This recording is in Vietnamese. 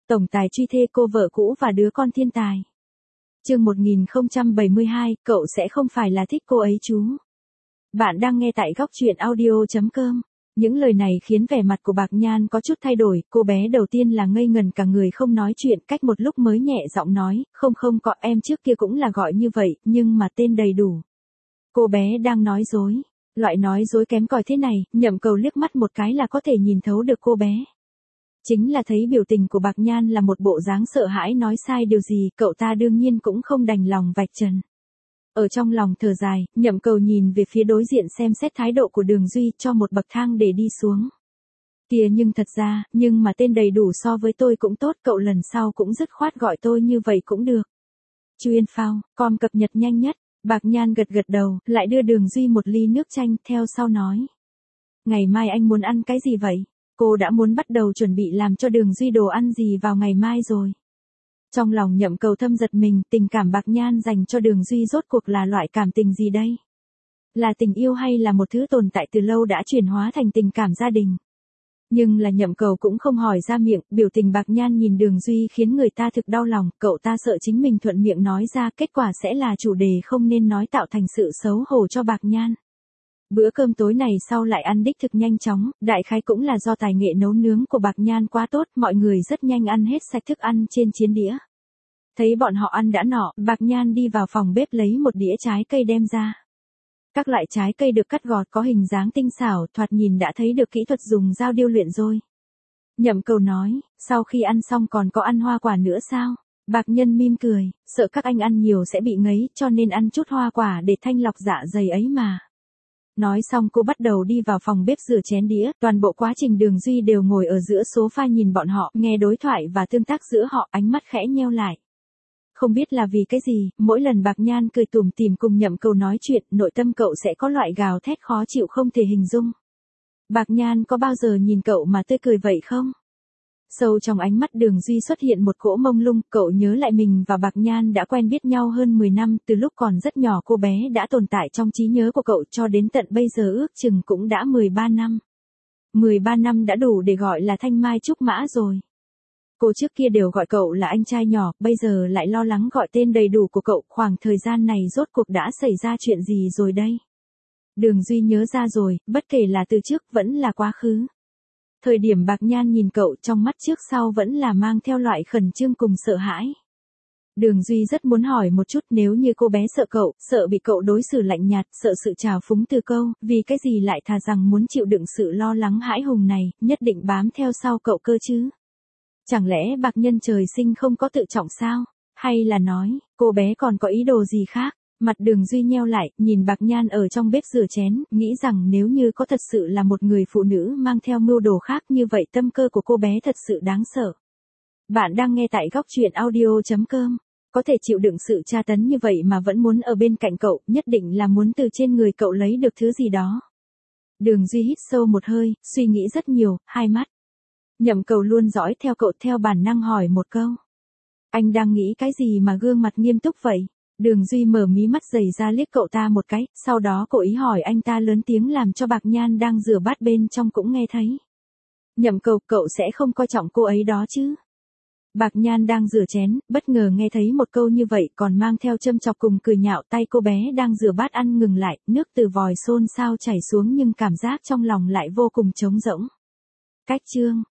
Tổng tài truy thê cô vợ cũ và đứa con thiên tài. Chương 1072, cậu sẽ không phải là thích cô ấy chú. Bạn đang nghe tại góc truyện audio.com. Những lời này khiến vẻ mặt của Bạc Nhan có chút thay đổi, cô bé đầu tiên là ngây ngần cả người không nói chuyện, cách một lúc mới nhẹ giọng nói, không có, em trước kia cũng là gọi như vậy, nhưng mà tên đầy đủ. Cô bé đang nói dối. Loại nói dối kém cỏi thế này, Nhậm Cầu liếc mắt một cái là có thể nhìn thấu được cô bé. Chính là thấy biểu tình của Bạc Nhan là một bộ dáng sợ hãi nói sai điều gì, cậu ta đương nhiên cũng không đành lòng vạch trần. Ở trong lòng thở dài, Nhậm Cầu nhìn về phía đối diện xem xét thái độ của Đường Duy, cho một bậc thang để đi xuống. Kìa, nhưng thật ra, nhưng mà tên đầy đủ so với tôi cũng tốt, cậu lần sau cũng dứt khoát gọi tôi như vậy cũng được. Chuyên phao, com cập nhật nhanh nhất. Bạc Nhan gật đầu, lại đưa Đường Duy một ly nước chanh, theo sau nói. Ngày mai anh muốn ăn cái gì vậy? Cô đã muốn bắt đầu chuẩn bị làm cho Đường Duy đồ ăn gì vào ngày mai rồi. Trong lòng Nhậm Cầu thâm giật mình, tình cảm Bạc Nhan dành cho Đường Duy rốt cuộc là loại cảm tình gì đây? Là tình yêu hay là một thứ tồn tại từ lâu đã chuyển hóa thành tình cảm gia đình? Nhưng là Nhậm Cầu cũng không hỏi ra miệng, biểu tình Bạc Nhan nhìn Đường Duy khiến người ta thực đau lòng, cậu ta sợ chính mình thuận miệng nói ra, kết quả sẽ là chủ đề không nên nói, tạo thành sự xấu hổ cho Bạc Nhan. Bữa cơm tối này sau lại ăn đích thực nhanh chóng, đại khái cũng là do tài nghệ nấu nướng của Bạc Nhan quá tốt, mọi người rất nhanh ăn hết sạch thức ăn trên chiến đĩa. Thấy bọn họ ăn đã nọ, Bạc Nhan đi vào phòng bếp lấy một đĩa trái cây đem ra. Các loại trái cây được cắt gọt có hình dáng tinh xảo, thoạt nhìn đã thấy được kỹ thuật dùng dao điêu luyện rồi. Nhậm Cầu nói, sau khi ăn xong còn có ăn hoa quả nữa sao? Bạc Nhân mỉm cười, sợ các anh ăn nhiều sẽ bị ngấy, cho nên ăn chút hoa quả để thanh lọc dạ dày ấy mà. Nói xong cô bắt đầu đi vào phòng bếp rửa chén đĩa, toàn bộ quá trình Đường Duy đều ngồi ở giữa sofa nhìn bọn họ, nghe đối thoại và tương tác giữa họ, ánh mắt khẽ nheo lại. Không biết là vì cái gì, mỗi lần Bạc Nhan cười tủm tỉm cùng Nhậm Cầu nói chuyện, nội tâm cậu sẽ có loại gào thét khó chịu không thể hình dung. Bạc Nhan có bao giờ nhìn cậu mà tươi cười vậy không? Sâu trong ánh mắt Đường Duy xuất hiện một cỗ mông lung, cậu nhớ lại mình và Bạc Nhan đã quen biết nhau hơn 10 năm, từ lúc còn rất nhỏ cô bé đã tồn tại trong trí nhớ của cậu cho đến tận bây giờ ước chừng cũng đã 13 năm. 13 năm đã đủ để gọi là thanh mai trúc mã rồi. Cô trước kia đều gọi cậu là anh trai nhỏ, bây giờ lại lo lắng gọi tên đầy đủ của cậu, khoảng thời gian này rốt cuộc đã xảy ra chuyện gì rồi đây? Đường Duy nhớ ra rồi, bất kể là từ trước vẫn là quá khứ. Thời điểm Bạc Nhan nhìn cậu trong mắt trước sau vẫn là mang theo loại khẩn trương cùng sợ hãi. Đường Duy rất muốn hỏi một chút, nếu như cô bé sợ cậu, sợ bị cậu đối xử lạnh nhạt, sợ sự trào phúng từ câu, vì cái gì lại thà rằng muốn chịu đựng sự lo lắng hãi hùng này, nhất định bám theo sau cậu cơ chứ? Chẳng lẽ Bạc Nhân trời sinh không có tự trọng sao? Hay là nói, cô bé còn có ý đồ gì khác? Mặt Đường Duy nheo lại, nhìn Bạc Nhan ở trong bếp rửa chén, nghĩ rằng nếu như có thật sự là một người phụ nữ mang theo mưu đồ khác như vậy, tâm cơ của cô bé thật sự đáng sợ. Bạn đang nghe tại góc truyện audio.com. Có thể chịu đựng sự tra tấn như vậy mà vẫn muốn ở bên cạnh cậu, nhất định là muốn từ trên người cậu lấy được thứ gì đó. Đường Duy hít sâu một hơi, suy nghĩ rất nhiều, hai mắt. Nhậm Cầu luôn dõi theo cậu, theo bản năng hỏi một câu. Anh đang nghĩ cái gì mà gương mặt nghiêm túc vậy? Đường Duy mở mí mắt dày ra liếc cậu ta một cái, sau đó cố ý hỏi anh ta lớn tiếng làm cho Bạc Nhan đang rửa bát bên trong cũng nghe thấy. Nhậm Cầu, cậu sẽ không coi trọng cô ấy đó chứ? Bạc Nhan đang rửa chén, bất ngờ nghe thấy một câu như vậy còn mang theo châm chọc cùng cười nhạo, tay cô bé đang rửa bát ăn ngừng lại, nước từ vòi xôn xao chảy xuống nhưng cảm giác trong lòng lại vô cùng trống rỗng. Cách chương